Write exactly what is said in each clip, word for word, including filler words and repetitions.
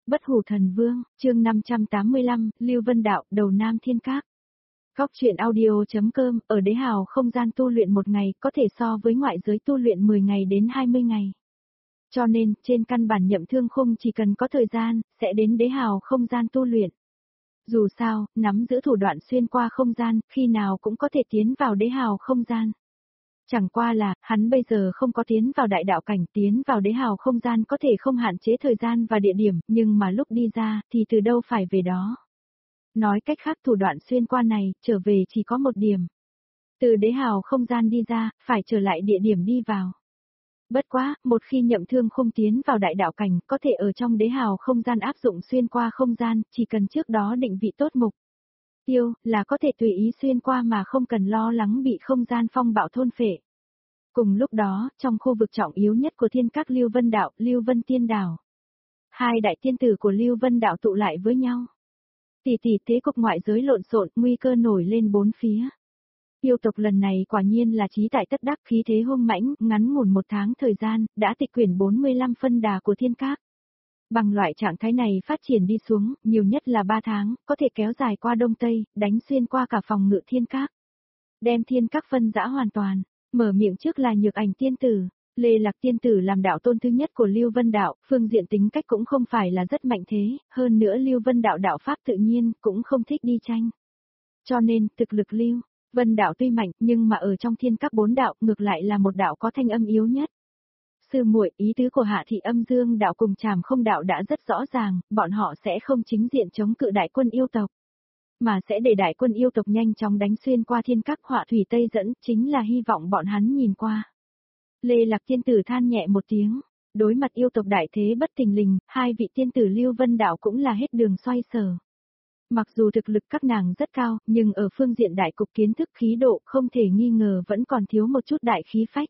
Bất hủ thần vương, chương năm trăm tám mươi lăm, Lưu Vân Đạo, đầu Nam Thiên Các. Góc truyện audio.com, ở đế hào không gian tu luyện một ngày có thể so với ngoại giới tu luyện mười ngày đến hai mươi ngày. Cho nên, trên căn bản Nhậm Thương Khung chỉ cần có thời gian, sẽ đến đế hào không gian tu luyện. Dù sao, nắm giữ thủ đoạn xuyên qua không gian, khi nào cũng có thể tiến vào đế hào không gian. Chẳng qua là, hắn bây giờ không có tiến vào đại đạo cảnh, tiến vào đế hào không gian có thể không hạn chế thời gian và địa điểm, nhưng mà lúc đi ra, thì từ đâu phải về đó. Nói cách khác thủ đoạn xuyên qua này, trở về chỉ có một điểm. Từ đế hào không gian đi ra, phải trở lại địa điểm đi vào. Bất quá, một khi Nhậm Thương Khung tiến vào đại đạo cảnh, có thể ở trong đế hào không gian áp dụng xuyên qua không gian, chỉ cần trước đó định vị tốt mục tiêu, là có thể tùy ý xuyên qua mà không cần lo lắng bị không gian phong bạo thôn phệ. Cùng lúc đó, trong khu vực trọng yếu nhất của Thiên Các Lưu Vân Đạo, Lưu Vân Tiên Đảo, hai đại tiên tử của Lưu Vân Đạo tụ lại với nhau. Tỷ tỷ thế cục ngoại giới lộn xộn, nguy cơ nổi lên bốn phía. Yêu tộc lần này quả nhiên là chí tại tất đắc, khí thế hung mãnh, ngắn ngủn một tháng thời gian, đã tịch quyển bốn mươi lăm phân đà của Thiên Các. Bằng loại trạng thái này phát triển đi xuống, nhiều nhất là ba tháng, có thể kéo dài qua Đông Tây, đánh xuyên qua cả phòng ngự Thiên Các. Đem Thiên Các phân rã hoàn toàn. Mở miệng trước là Nhược Ảnh tiên tử, Lê Lạc tiên tử làm đạo tôn thứ nhất của Lưu Vân Đạo, phương diện tính cách cũng không phải là rất mạnh thế, hơn nữa Lưu Vân Đạo đạo pháp tự nhiên cũng không thích đi tranh. Cho nên, thực lực Lưu Vân Đạo tuy mạnh, nhưng mà ở trong Thiên Các bốn đạo, ngược lại là một đạo có thanh âm yếu nhất. Sư muội, ý tứ của Hạ thị Âm Dương Đạo cùng Trảm Không Đạo đã rất rõ ràng, bọn họ sẽ không chính diện chống cự đại quân yêu tộc, mà sẽ để đại quân yêu tộc nhanh chóng đánh xuyên qua Thiên Các họa thủy Tây dẫn, chính là hy vọng bọn hắn nhìn qua. Lê Lạc tiên tử than nhẹ một tiếng, đối mặt yêu tộc đại thế bất thình lình, hai vị tiên tử Lưu Vân Đạo cũng là hết đường xoay sở. Mặc dù thực lực các nàng rất cao, nhưng ở phương diện đại cục kiến thức khí độ không thể nghi ngờ vẫn còn thiếu một chút đại khí phách.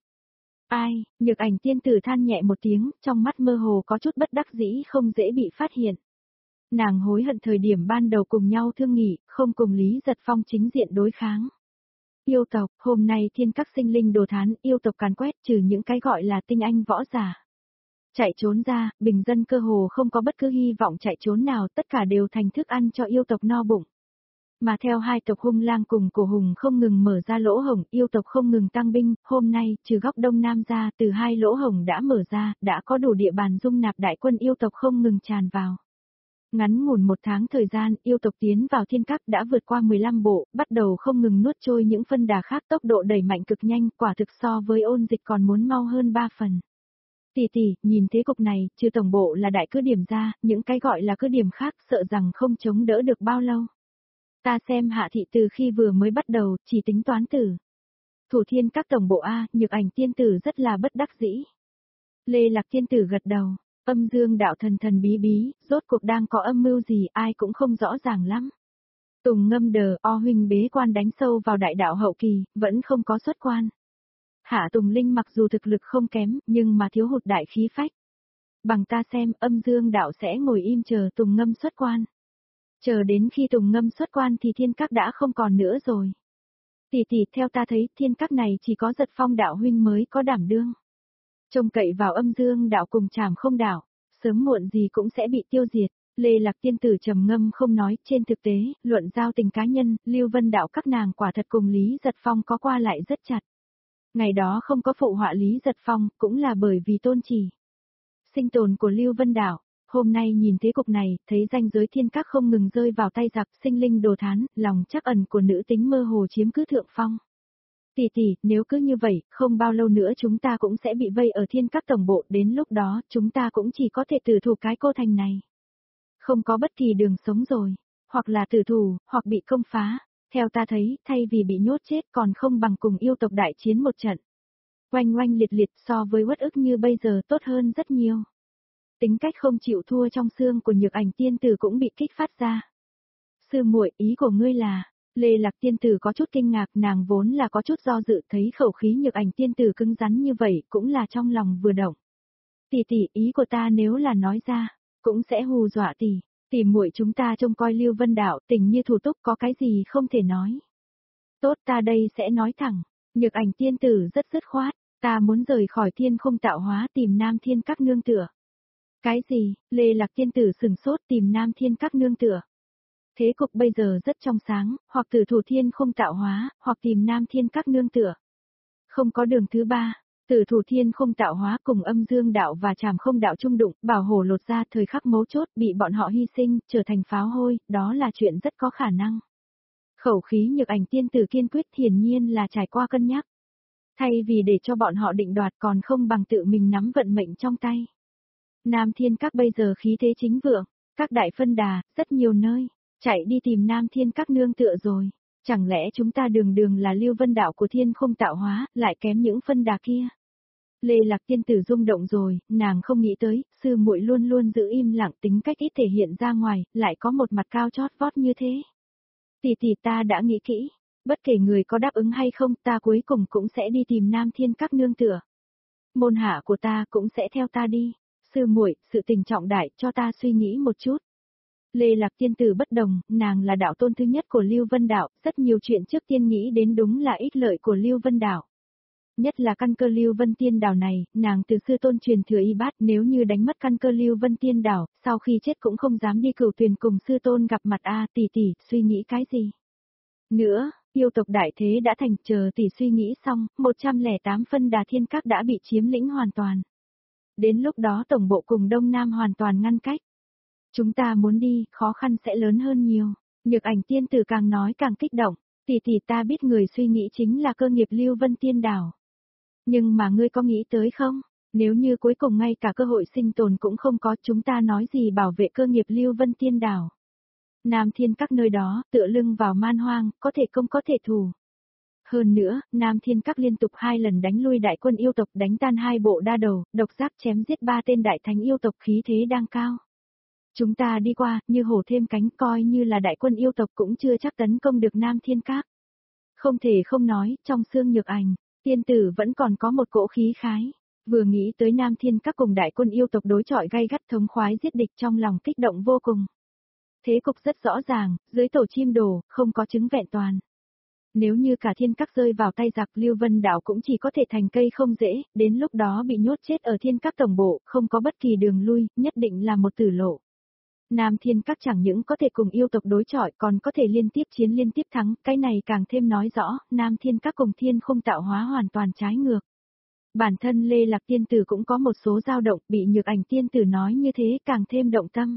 Ai, Nhược Ảnh tiên tử than nhẹ một tiếng, trong mắt mơ hồ có chút bất đắc dĩ không dễ bị phát hiện. Nàng hối hận thời điểm ban đầu cùng nhau thương nghị, không cùng Lý Giật Phong chính diện đối kháng. Yêu tộc, hôm nay Thiên Các sinh linh đồ thán, yêu tộc càn quét trừ những cái gọi là tinh anh võ giả. Chạy trốn ra, bình dân cơ hồ không có bất cứ hy vọng chạy trốn nào, tất cả đều thành thức ăn cho yêu tộc no bụng. Mà theo hai tộc Hung Lang cùng Cổ Hùng không ngừng mở ra lỗ hổng, yêu tộc không ngừng tăng binh, hôm nay, trừ góc Đông Nam ra, từ hai lỗ hổng đã mở ra, đã có đủ địa bàn dung nạp đại quân yêu tộc không ngừng tràn vào. Ngắn ngủn một tháng thời gian, yêu tộc tiến vào Thiên Các đã vượt qua mười lăm bộ, bắt đầu không ngừng nuốt trôi những phân đà khác, tốc độ đẩy mạnh cực nhanh, quả thực so với ôn dịch còn muốn mau hơn ba phần. Tỷ tỷ, nhìn thế cục này, trừ tổng bộ là đại cứ điểm ra, những cái gọi là cứ điểm khác sợ rằng không chống đỡ được bao lâu. Ta xem Hạ thị từ khi vừa mới bắt đầu, chỉ tính toán tử thủ Thiên Các tổng bộ A, Nhược Ảnh tiên tử rất là bất đắc dĩ. Lê Lạc tiên tử gật đầu. Âm Dương Đạo thần thần bí bí, rốt cuộc đang có âm mưu gì ai cũng không rõ ràng lắm. Tùng Ngâm đờ, o huynh bế quan đánh sâu vào đại đạo hậu kỳ, vẫn không có xuất quan. Hạ Tùng Linh mặc dù thực lực không kém, nhưng mà thiếu hụt đại khí phách. Bằng ta xem, Âm Dương Đạo sẽ ngồi im chờ Tùng Ngâm xuất quan. Chờ đến khi Tùng Ngâm xuất quan thì Thiên Các đã không còn nữa rồi. Tỷ tỷ, theo ta thấy, Thiên Các này chỉ có Giật Phong đạo huynh mới có đảm đương. Trông cậy vào Âm Dương Đạo cùng Trảm Không Đạo, sớm muộn gì cũng sẽ bị tiêu diệt. Lê Lạc tiên tử trầm ngâm không nói, trên thực tế, luận giao tình cá nhân, Lưu Vân Đạo các nàng quả thật cùng Lý Giật Phong có qua lại rất chặt. Ngày đó không có phụ họa Lý Giật Phong, cũng là bởi vì tôn trì sinh tồn của Lưu Vân Đạo. Hôm nay nhìn thế cục này, thấy ranh giới Thiên Các không ngừng rơi vào tay giặc, sinh linh đồ thán, lòng trắc ẩn của nữ tính mơ hồ chiếm cứ thượng phong. Tỷ tỷ, nếu cứ như vậy, không bao lâu nữa chúng ta cũng sẽ bị vây ở Thiên Các tổng bộ, đến lúc đó, chúng ta cũng chỉ có thể tử thủ cái cô thành này. Không có bất kỳ đường sống rồi, hoặc là tử thủ, hoặc bị công phá. Theo ta thấy, thay vì bị nhốt chết còn không bằng cùng yêu tộc đại chiến một trận. Oanh oanh liệt liệt so với uất ức như bây giờ tốt hơn rất nhiều. Tính cách không chịu thua trong xương của Nhược Ảnh tiên tử cũng bị kích phát ra. Sư muội, ý của ngươi là... Lê Lạc tiên tử có chút kinh ngạc, nàng vốn là có chút do dự, thấy khẩu khí Nhược Ảnh tiên tử cứng rắn như vậy, cũng là trong lòng vừa động. Tỷ tỷ, ý của ta nếu là nói ra, cũng sẽ hù dọa tỷ. Tỷ muội chúng ta trông coi Lưu Vân Đạo, tình như thủ túc, có cái gì không thể nói. Tốt, ta đây sẽ nói thẳng. Nhược Ảnh tiên tử rất dứt khoát, ta muốn rời khỏi Thiên Khung tạo hóa tìm Nam Thiên Các nương tựa. Cái gì? Lê Lạc Tiên Tử sừng sốt tìm Nam Thiên Các nương tựa. Thế cục bây giờ rất trong sáng, hoặc Tử Thủ Thiên không tạo hóa, hoặc tìm Nam Thiên Các nương tựa. Không có đường thứ ba. Tử Thủ Thiên không tạo hóa cùng Âm Dương đạo và Trảm Không đạo chung đụng, bảo hổ lột ra thời khắc mấu chốt bị bọn họ hy sinh, trở thành pháo hôi, đó là chuyện rất có khả năng. Khẩu khí Nhược Ảnh tiên tử kiên quyết hiển nhiên là trải qua cân nhắc. Thay vì để cho bọn họ định đoạt còn không bằng tự mình nắm vận mệnh trong tay. Nam Thiên Các bây giờ khí thế chính vượng, các đại phân đà, rất nhiều nơi, chạy đi tìm Nam Thiên Các nương tựa rồi. Chẳng lẽ chúng ta đường đường là Lưu Vân đạo của Thiên không tạo hóa, lại kém những phân đà kia? Lê Lạc tiên tử rung động rồi, nàng không nghĩ tới, sư muội luôn luôn giữ im lặng tính cách ít thể hiện ra ngoài, lại có một mặt cao chót vót như thế. Tỷ tỷ ta đã nghĩ kỹ, bất kể người có đáp ứng hay không, ta cuối cùng cũng sẽ đi tìm Nam Thiên Các nương tựa. Môn hạ của ta cũng sẽ theo ta đi. Sư muội, sự tình trọng đại, cho ta suy nghĩ một chút. Lê Lạc tiên tử bất đồng, nàng là đạo tôn thứ nhất của Lưu Vân đạo, rất nhiều chuyện trước tiên nghĩ đến đúng là ích lợi của Lưu Vân đạo. Nhất là căn cơ Lưu Vân Tiên Đảo này, nàng từ sư tôn truyền thừa y bát, nếu như đánh mất căn cơ Lưu Vân Tiên Đảo, sau khi chết cũng không dám đi cửu tuyền cùng sư tôn gặp mặt a, tỷ tỷ, suy nghĩ cái gì? Nữa, yêu tộc đại thế đã thành, chờ tỷ suy nghĩ xong, một trăm lẻ tám phân đà thiên các đã bị chiếm lĩnh hoàn toàn. Đến lúc đó tổng bộ cùng Đông Nam hoàn toàn ngăn cách. Chúng ta muốn đi, khó khăn sẽ lớn hơn nhiều. Nhược Ảnh tiên tử càng nói càng kích động, tỷ tỷ ta biết người suy nghĩ chính là cơ nghiệp Lưu Vân Tiên Đảo. Nhưng mà ngươi có nghĩ tới không? Nếu như cuối cùng ngay cả cơ hội sinh tồn cũng không có, chúng ta nói gì bảo vệ cơ nghiệp Lưu Vân Tiên Đảo. Nam Thiên Các nơi đó, tựa lưng vào man hoang, có thể công có thể thủ. Hơn nữa, Nam Thiên Các liên tục hai lần đánh lui đại quân yêu tộc, đánh tan hai bộ đa đầu, độc giác chém giết ba tên đại thánh yêu tộc, khí thế đang cao. Chúng ta đi qua, như hổ thêm cánh, coi như là đại quân yêu tộc cũng chưa chắc tấn công được Nam Thiên Các. Không thể không nói, trong xương Nhược Ảnh, tiên tử vẫn còn có một cỗ khí khái. Vừa nghĩ tới Nam Thiên Các cùng đại quân yêu tộc đối chọi gay gắt thống khoái giết địch, trong lòng kích động vô cùng. Thế cục rất rõ ràng, dưới tổ chim đồ, không có chứng vẹn toàn. Nếu như cả Thiên Các rơi vào tay giặc, Lưu Vân đảo cũng chỉ có thể thành cây không dễ, đến lúc đó bị nhốt chết ở Thiên Các tổng bộ, không có bất kỳ đường lui, nhất định là một tử lộ. Nam Thiên Các chẳng những có thể cùng yêu tộc đối chọi, còn có thể liên tiếp chiến liên tiếp thắng, cái này càng thêm nói rõ, Nam Thiên Các cùng Thiên không tạo hóa hoàn toàn trái ngược. Bản thân Lê Lạc tiên tử cũng có một số dao động, bị Nhược Ảnh tiên tử nói như thế càng thêm động tâm.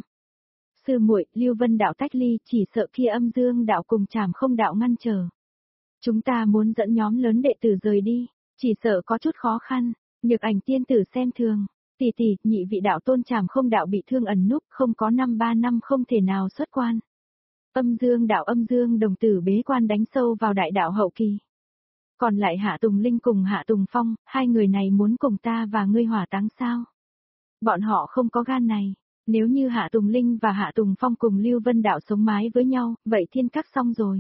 Sư muội, Lưu Vân đạo tách ly, chỉ sợ kia Âm Dương đạo cùng Trảm Không đạo ngăn trở. Chúng ta muốn dẫn nhóm lớn đệ tử rời đi, chỉ sợ có chút khó khăn. Nhược Ảnh tiên tử xem thường, tỷ tỷ, nhị vị đạo tôn Trảm Không đạo bị thương ẩn núp, không có năm ba năm không thể nào xuất quan. Âm Dương đạo Âm Dương đồng tử bế quan đánh sâu vào đại đạo hậu kỳ. Còn lại Hạ Tùng Linh cùng Hạ Tùng Phong, hai người này muốn cùng ta và ngươi hỏa táng sao? Bọn họ không có gan này. Nếu như Hạ Tùng Linh và Hạ Tùng Phong cùng Lưu Vân đạo sống mái với nhau, vậy Thiên Các xong rồi.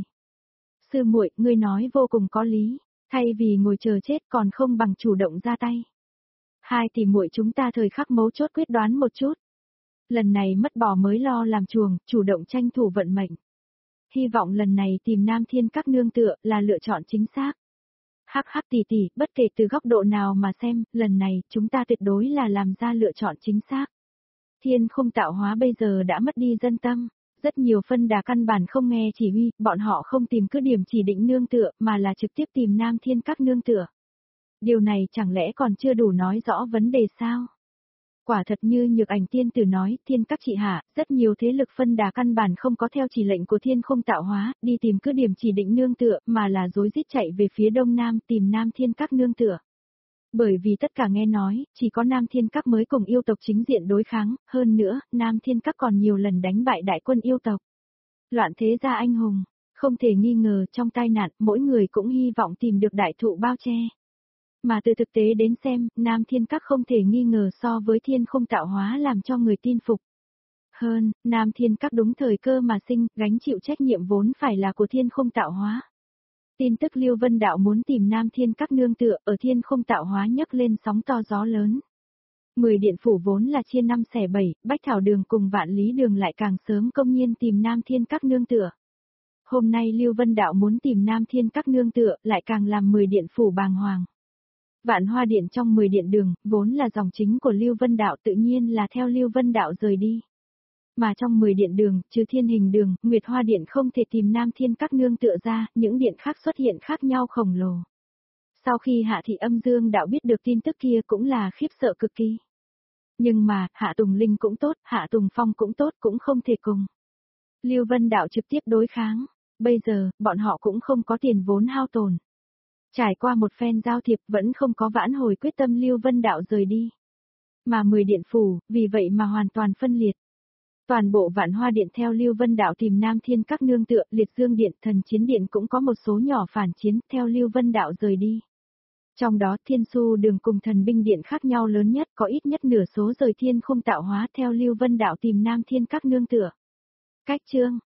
Sư muội, ngươi nói vô cùng có lý, thay vì ngồi chờ chết còn không bằng chủ động ra tay. Hai tỷ muội chúng ta thời khắc mấu chốt quyết đoán một chút. Lần này mất bò mới lo làm chuồng, chủ động tranh thủ vận mệnh. Hy vọng lần này tìm Nam Thiên Các nương tựa là lựa chọn chính xác. Hắc hắc tỷ tỷ, bất kể từ góc độ nào mà xem, lần này chúng ta tuyệt đối là làm ra lựa chọn chính xác. Thiên không tạo hóa bây giờ đã mất đi dân tâm, rất nhiều phân đà căn bản không nghe chỉ huy, bọn họ không tìm cứ điểm chỉ định nương tựa mà là trực tiếp tìm Nam Thiên Các nương tựa. Điều này chẳng lẽ còn chưa đủ nói rõ vấn đề sao? Quả thật như Nhược Ảnh tiên tử nói, Thiên Các trị hạ, rất nhiều thế lực phân đà căn bản không có theo chỉ lệnh của Thiên không tạo hóa, đi tìm cứ điểm chỉ định nương tựa mà là rối rít chạy về phía đông nam tìm Nam Thiên Các nương tựa. Bởi vì tất cả nghe nói, chỉ có Nam Thiên Các mới cùng yêu tộc chính diện đối kháng, hơn nữa, Nam Thiên Các còn nhiều lần đánh bại đại quân yêu tộc. Loạn thế gia anh hùng, không thể nghi ngờ trong tai nạn, mỗi người cũng hy vọng tìm được đại thụ bao che. Mà từ thực tế đến xem, Nam Thiên Các không thể nghi ngờ so với Thiên không tạo hóa làm cho người tin phục. Hơn, Nam Thiên Các đúng thời cơ mà sinh, gánh chịu trách nhiệm vốn phải là của Thiên không tạo hóa. Tin tức Lưu Vân đạo muốn tìm Nam Thiên Các nương tựa ở Thiên không tạo hóa nhấc lên sóng to gió lớn. Mười điện phủ vốn là chia năm xẻ bảy, Bách Thảo Đường cùng Vạn Lý Đường lại càng sớm công nhiên tìm Nam Thiên Các nương tựa. Hôm nay Lưu Vân đạo muốn tìm Nam Thiên Các nương tựa lại càng làm mười điện phủ bàng hoàng. Vạn Hoa Điện trong mười điện đường, vốn là dòng chính của Lưu Vân Đạo tự nhiên là theo Lưu Vân Đạo rời đi. Mà trong mười điện đường, trừ Thiên Hình Đường, Nguyệt Hoa Điện không thể tìm Nam Thiên các nương tựa ra, những điện khác xuất hiện khác nhau khổng lồ. Sau khi Hạ Thị Âm Dương Đạo biết được tin tức kia cũng là khiếp sợ cực kỳ. Nhưng mà, Hạ Tùng Linh cũng tốt, Hạ Tùng Phong cũng tốt, cũng không thể cùng Lưu Vân Đạo trực tiếp đối kháng. Bây giờ, bọn họ cũng không có tiền vốn hao tổn. Trải qua một phen giao thiệp vẫn không có vãn hồi quyết tâm Lưu Vân Đạo rời đi. Mà mười điện phủ, vì vậy mà hoàn toàn phân liệt. Toàn bộ Vạn Hoa Điện theo Lưu Vân Đạo tìm Nam Thiên các nương tựa, Liệt Dương Điện, Thần Chiến Điện cũng có một số nhỏ phản chiến theo Lưu Vân Đạo rời đi. Trong đó Thiên Su Đường cùng Thần Binh Điện khác nhau lớn nhất, có ít nhất nửa số rời thiên khung tạo hóa theo Lưu Vân Đạo tìm Nam Thiên các nương tựa. Cách chương